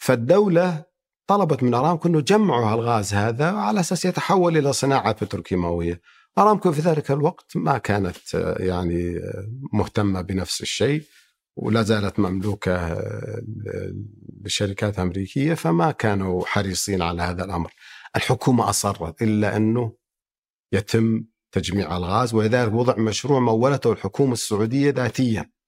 فالدولة طلبت من أرامكو أنه جمعوا الغاز هذا على أساس يتحول إلى صناعة بتروكيماوية. أرامكو في ذلك الوقت ما كانت يعني مهتمة بنفس الشيء، ولا زالت مملوكة لشركات أمريكية، فما كانوا حريصين على هذا الأمر. الحكومة أصرت إلا أنه يتم تجميع الغاز، ولذلك وضع مشروع مولته الحكومة السعودية ذاتيا